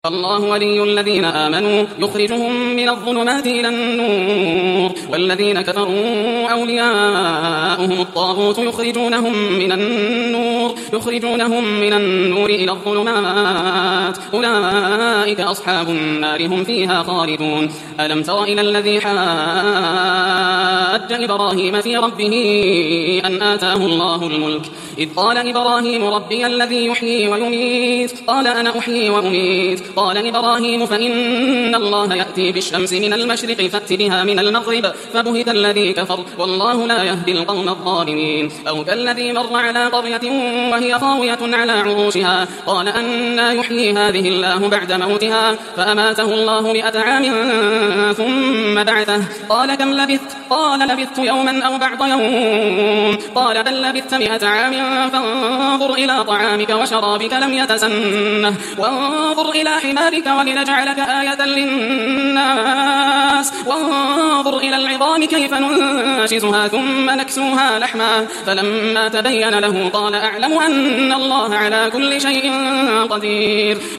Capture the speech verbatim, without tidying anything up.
الله ولي الذين آمنوا يخرجهم من الظلمات إلى النور والذين كفروا أولياؤهم الطاغوت يخرجونهم من النور يخرجونهم من النور إلى الظلمات أولئك أصحاب النار هم فيها خالدون. ألم تر إلى الذي حاج إبراهيم في ربه أن آتاه الله الملك إذ قال إبراهيم ربي الذي يحيي ويميت قال أنا أحيي وأميت قال إبراهيم فإن الله يأتي بالشمس من المشرق فأت بها من المغرب فبهت الذي كفر والله لا يهدي القوم الظالمين. أو كالذي مر على قرية وهي خاوية على عروشها قال أنى يحيي هذه الله بعد موتها فأماته الله مئة عام ثم بعثه قال كم لبثت قال لبثت يوما أو بعض يوم قال بل لبثت مئة عام فانظر إلى طعامك وشرابك لم يتسنه وانظر إلى حمارك ولنجعلك آية للناس وانظر إلى العظام كيف ننشزها ثم نكسوها لحما فلما تبين له قال أعلم أن الله على كل شيء قدير.